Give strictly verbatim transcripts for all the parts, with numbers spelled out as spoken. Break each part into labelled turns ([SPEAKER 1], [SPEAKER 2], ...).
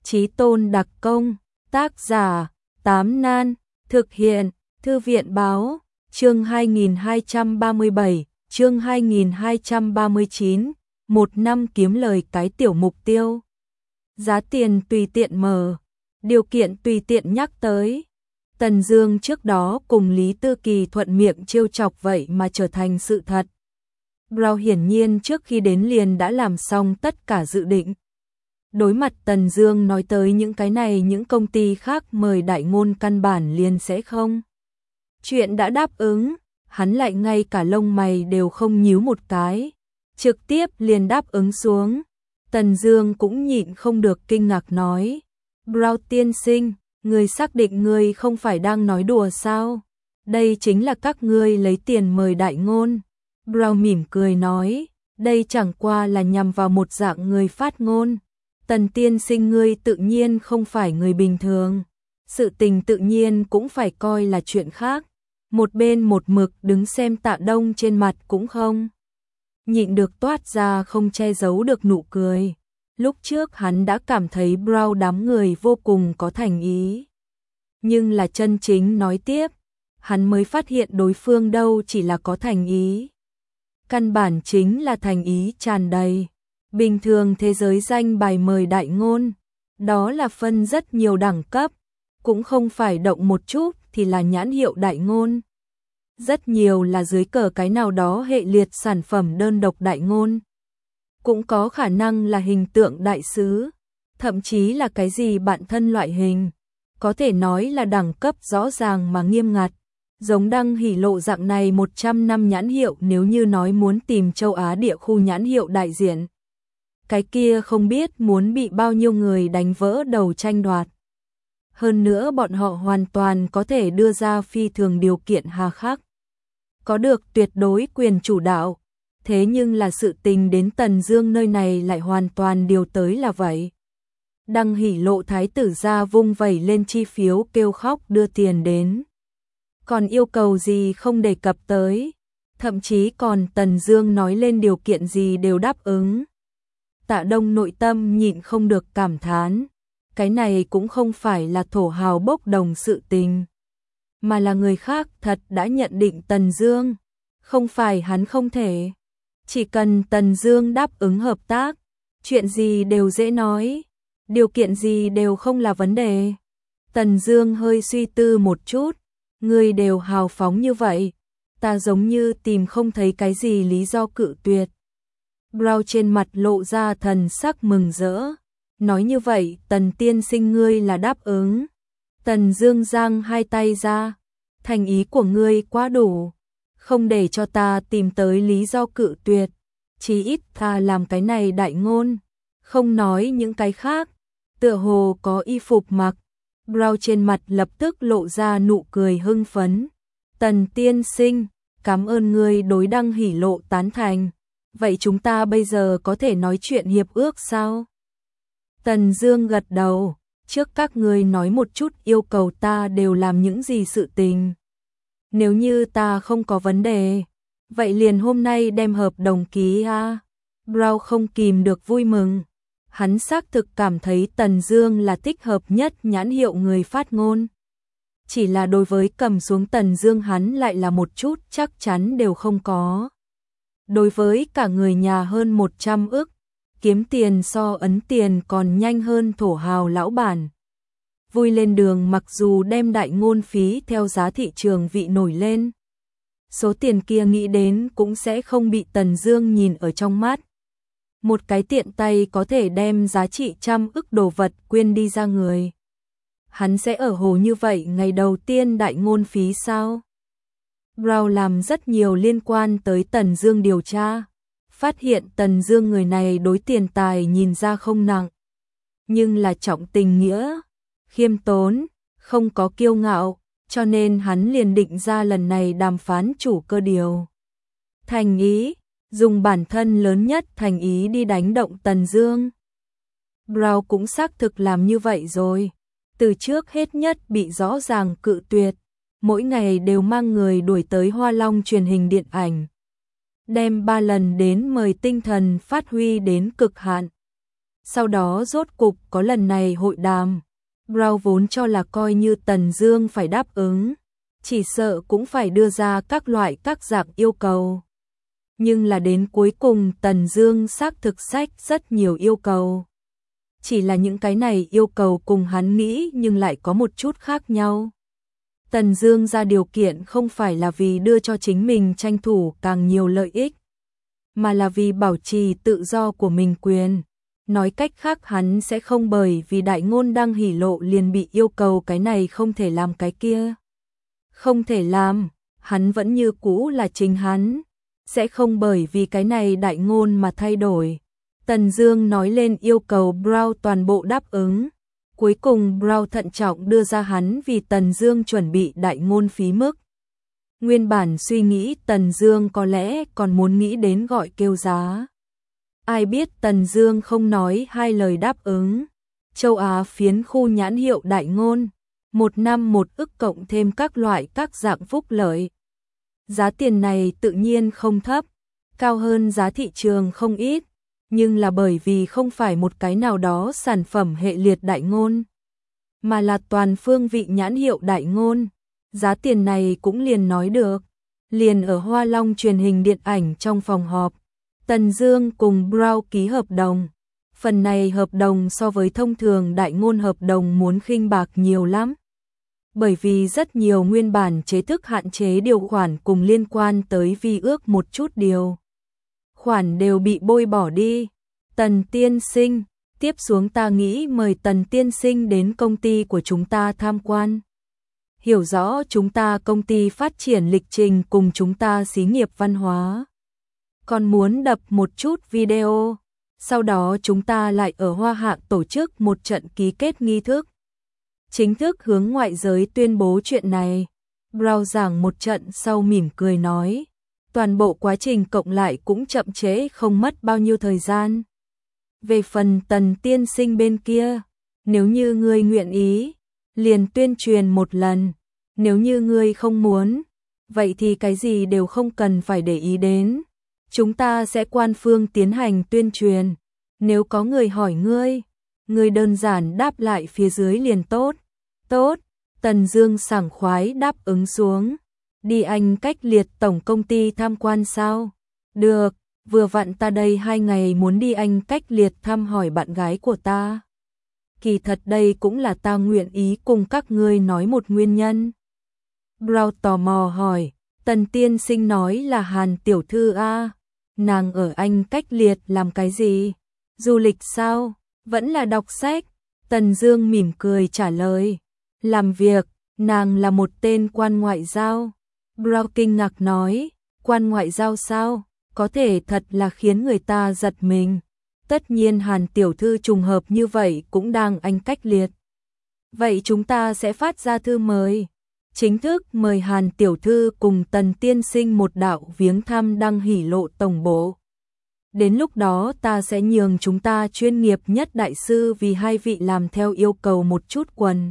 [SPEAKER 1] Chí Tôn đặc công, tác giả, Tám Nan, thực hiện, Thư viện báo, chương hai nghìn hai trăm ba mươi bảy, chương hai nghìn hai trăm ba mươi chín, một năm kiếm lời cái tiểu mục tiêu. Giá tiền tùy tiện mở, điều kiện tùy tiện nhắc tới. Tần Dương trước đó cùng Lý Tư Kỳ thuận miệng trêu chọc vậy mà trở thành sự thật. Brown hiển nhiên trước khi đến liền đã làm xong tất cả dự định. Đối mặt Tần Dương nói tới những cái này, những công ty khác mời đại ngôn căn bản liền sẽ không. Chuyện đã đáp ứng, hắn lại ngay cả lông mày đều không nhíu một cái, trực tiếp liền đáp ứng xuống. Tần Dương cũng nhịn không được kinh ngạc nói: "Brown tiên sinh, ngươi xác định ngươi không phải đang nói đùa sao? Đây chính là các ngươi lấy tiền mời đại ngôn." Brown mỉm cười nói: "Đây chẳng qua là nhằm vào một dạng người phát ngôn. Tần tiên sinh ngươi tự nhiên không phải người bình thường. Sự tình tự nhiên cũng phải coi là chuyện khác." Một bên một mực đứng xem Tạ Đông trên mặt cũng không nhịn được toát ra không che giấu được nụ cười. Lúc trước hắn đã cảm thấy Brown đám người vô cùng có thành ý. Nhưng là chân chính nói tiếp, hắn mới phát hiện đối phương đâu chỉ là có thành ý. Căn bản chính là thành ý tràn đầy. Bình thường thế giới danh bài mời đại ngôn, đó là phân rất nhiều đẳng cấp, cũng không phải động một chút thì là nhãn hiệu đại ngôn. Rất nhiều là dưới cờ cái nào đó hệ liệt sản phẩm đơn độc đại ngôn. Cũng có khả năng là hình tượng đại sứ, thậm chí là cái gì bạn thân loại hình. Có thể nói là đẳng cấp rõ ràng mà nghiêm ngặt. Giống Đăng Hỷ Lộ dạng này một trăm năm nhãn hiệu, nếu như nói muốn tìm châu Á địa khu nhãn hiệu đại diện, cái kia không biết muốn bị bao nhiêu người đánh vỡ đầu tranh đoạt. Hơn nữa bọn họ hoàn toàn có thể đưa ra phi thường điều kiện hà khắc, có được tuyệt đối quyền chủ đạo. Thế nhưng là sự tình đến Tần Dương nơi này lại hoàn toàn điều tới là vậy. Đăng Hỷ Lộ thái tử ra vung vẩy lên chi phiếu kêu khóc đưa tiền đến. Còn yêu cầu gì không đề cập tới, thậm chí còn Tần Dương nói lên điều kiện gì đều đáp ứng. Tạ Đông nội tâm nhịn không được cảm thán, cái này cũng không phải là thổ hào bốc đồng sự tình, mà là người khác thật đã nhận định Tần Dương, không phải hắn không thể. Chỉ cần Tần Dương đáp ứng hợp tác, chuyện gì đều dễ nói, điều kiện gì đều không là vấn đề. Tần Dương hơi suy tư một chút, ngươi đều hào phóng như vậy, ta giống như tìm không thấy cái gì lý do cự tuyệt. Brown trên mặt lộ ra thần sắc mừng rỡ, nói như vậy Tần tiên sinh ngươi là đáp ứng. Tần Dương giang hai tay ra, thành ý của ngươi quá đủ, không để cho ta tìm tới lý do cự tuyệt, chí ít ta làm cái này đại ngôn, không nói những cái khác. Tựa hồ có y phục mặc, Brown trên mặt lập tức lộ ra nụ cười hưng phấn. Tần tiên sinh, cảm ơn ngươi đối Đăng Hỷ Lộ tán thành. Vậy chúng ta bây giờ có thể nói chuyện hiệp ước sao? Tần Dương gật đầu, trước các ngươi nói một chút yêu cầu ta đều làm những gì sự tình. Nếu như ta không có vấn đề, vậy liền hôm nay đem hợp đồng ký a. Brown không kìm được vui mừng. Hắn xác thực cảm thấy Tần Dương là thích hợp nhất nhãn hiệu người phát ngôn. Chỉ là đối với cầm xuống Tần Dương hắn lại là một chút chắc chắn đều không có. Đối với cả người nhà hơn một trăm ức, kiếm tiền so ấn tiền còn nhanh hơn thổ hào lão bản. Vui lên đường mặc dù đem đại ngôn phí theo giá thị trường vị nổi lên, số tiền kia nghĩ đến cũng sẽ không bị Tần Dương nhìn ở trong mắt. Một cái tiện tay có thể đem giá trị trăm ức đồ vật quyên đi ra người. Hắn sẽ ở hồ như vậy ngày đầu tiên đại ngôn phí sao? Brown làm rất nhiều liên quan tới Tần Dương điều tra, phát hiện Tần Dương người này đối tiền tài nhìn ra không nặng, nhưng là trọng tình nghĩa, khiêm tốn, không có kiêu ngạo, cho nên hắn liền định ra lần này đàm phán chủ cơ điều. Thành ý, dùng bản thân lớn nhất thành ý đi đánh động Tần Dương. Brown cũng xác thực làm như vậy rồi, từ trước hết nhất bị rõ ràng cự tuyệt, mỗi ngày đều mang người đuổi tới Hoa Long truyền hình điện ảnh, đem ba lần đến mời tinh thần phát huy đến cực hạn. Sau đó rốt cục có lần này hội đàm. Brown vốn cho là coi như Tần Dương phải đáp ứng, chỉ sợ cũng phải đưa ra các loại các dạng yêu cầu. Nhưng là đến cuối cùng Tần Dương xác thực sách rất nhiều yêu cầu. Chỉ là những cái này yêu cầu cùng hắn nghĩ nhưng lại có một chút khác nhau. Tần Dương ra điều kiện không phải là vì đưa cho chính mình tranh thủ càng nhiều lợi ích, mà là vì bảo trì tự do của mình quyền. Nói cách khác hắn sẽ không bởi vì đại ngôn đang hỉ lộ liền bị yêu cầu cái này không thể làm cái kia. Không thể làm, hắn vẫn như cũ là chính hắn, sẽ không bởi vì cái này đại ngôn mà thay đổi. Tần Dương nói lên yêu cầu Brown toàn bộ đáp ứng. Cuối cùng Brown thận trọng đưa ra hắn vì Tần Dương chuẩn bị đại ngôn phí mức. Nguyên bản suy nghĩ Tần Dương có lẽ còn muốn nghĩ đến gọi kêu giá. Ai biết Tần Dương không nói hai lời đáp ứng. Châu Á phiến khu nhãn hiệu đại ngôn, một năm một ức cộng thêm các loại các dạng phúc lợi. Giá tiền này tự nhiên không thấp, cao hơn giá thị trường không ít, nhưng là bởi vì không phải một cái nào đó sản phẩm hệ liệt đại ngôn, mà là toàn phương vị nhãn hiệu đại ngôn. Giá tiền này cũng liền nói được. Liền ở Hoa Long truyền hình điện ảnh trong phòng họp, Tần Dương cùng Brown ký hợp đồng. Phần này hợp đồng so với thông thường đại ngôn hợp đồng muốn khinh bạc nhiều lắm. Bởi vì rất nhiều nguyên bản chế thức hạn chế điều khoản cùng liên quan tới vi ước một chút điều khoản đều bị bôi bỏ đi. Tần tiên sinh, tiếp xuống ta nghĩ mời Tần tiên sinh đến công ty của chúng ta tham quan. Hiểu rõ chúng ta công ty phát triển lịch trình cùng chúng ta xí nghiệp văn hóa. Còn muốn đập một chút video, sau đó chúng ta lại ở Hoa Hạ tổ chức một trận ký kết nghi thức. Chính thức hướng ngoại giới tuyên bố chuyện này. Brown giảng một trận sau mỉm cười nói, toàn bộ quá trình cộng lại cũng chậm trễ không mất bao nhiêu thời gian. Về phần Tần tiên sinh bên kia, nếu như ngươi nguyện ý, liền tuyên truyền một lần, nếu như ngươi không muốn, vậy thì cái gì đều không cần phải để ý đến. Chúng ta sẽ quan phương tiến hành tuyên truyền, nếu có người hỏi ngươi, ngươi đơn giản đáp lại phía dưới liền tốt. Tốt, Tần Dương sảng khoái đáp ứng xuống. Đi Anh cách liệt tổng công ty tham quan sao? Được, vừa vặn ta đây hai ngày muốn đi Anh cách liệt thăm hỏi bạn gái của ta. Kỳ thật đây cũng là ta nguyện ý cùng các ngươi nói một nguyên nhân. Brown tò mò hỏi, Tần tiên sinh nói là Hàn tiểu thư a, nàng ở Anh cách liệt làm cái gì? Du lịch sao? Vẫn là đọc sách? Tần Dương mỉm cười trả lời, làm việc, nàng là một tên quan ngoại giao. Brown kinh ngạc nói, quan ngoại giao sao? Có thể thật là khiến người ta giật mình. Tất nhiên Hàn tiểu thư trùng hợp như vậy cũng đang Anh cách liệt. Vậy chúng ta sẽ phát ra thư mời, chính thức mời Hàn tiểu thư cùng Tần tiên sinh một đạo viếng thăm đăng hỉ lộ tổng bộ. Đến lúc đó ta sẽ nhường chúng ta chuyên nghiệp nhất đại sư vì hai vị làm theo yêu cầu một chút quần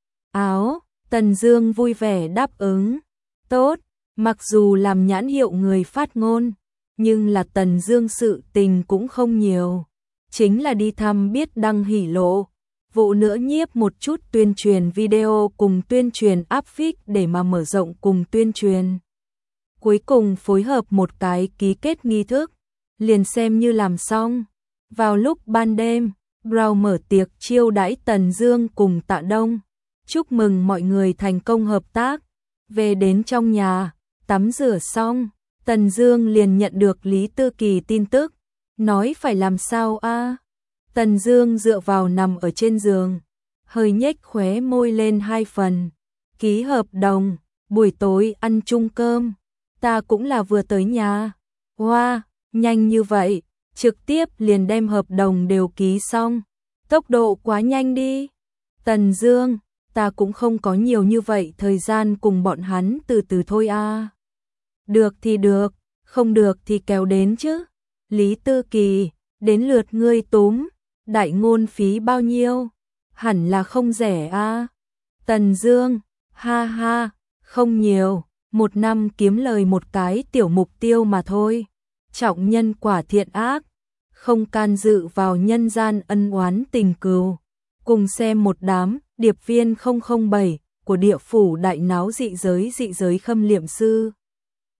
[SPEAKER 1] áo. Tần Dương vui vẻ đáp ứng. Tốt, mặc dù làm nhãn hiệu người phát ngôn, nhưng là Tần Dương sự tình cũng không nhiều. Chính là đi thăm biết đăng hỉ lộ, vụ nữa nhiếp một chút tuyên truyền video cùng tuyên truyền áp phích để mà mở rộng cùng tuyên truyền. Cuối cùng phối hợp một cái ký kết nghi thức, liền xem như làm xong. Vào lúc ban đêm, Brown mở tiệc chiêu đãi Tần Dương cùng Tạ Đông, chúc mừng mọi người thành công hợp tác. Về đến trong nhà, tắm rửa xong, Tần Dương liền nhận được Lý Tư Kỳ tin tức, nói phải làm sao a? Tần Dương dựa vào nằm ở trên giường, hơi nhếch khóe môi lên hai phần. Ký hợp đồng, buổi tối ăn chung cơm, ta cũng là vừa tới nhà. Wow, nhanh như vậy, trực tiếp liền đem hợp đồng đều ký xong. Tốc độ quá nhanh đi. Tần Dương, ta cũng không có nhiều như vậy thời gian cùng bọn hắn từ từ thôi a. Được thì được, không được thì kéo đến chứ. Lý Tư Kỳ, đến lượt ngươi túm, đại ngôn phí bao nhiêu? Hẳn là không rẻ a. Tần Dương, ha ha, không nhiều, một năm kiếm lời một cái tiểu mục tiêu mà thôi. Trọng nhân quả thiện ác, không can dự vào nhân gian ân oán tình cừu. Cùng xem một đám điệp viên không không bảy của địa phủ đại náo dị giới dị giới khâm liệm sư.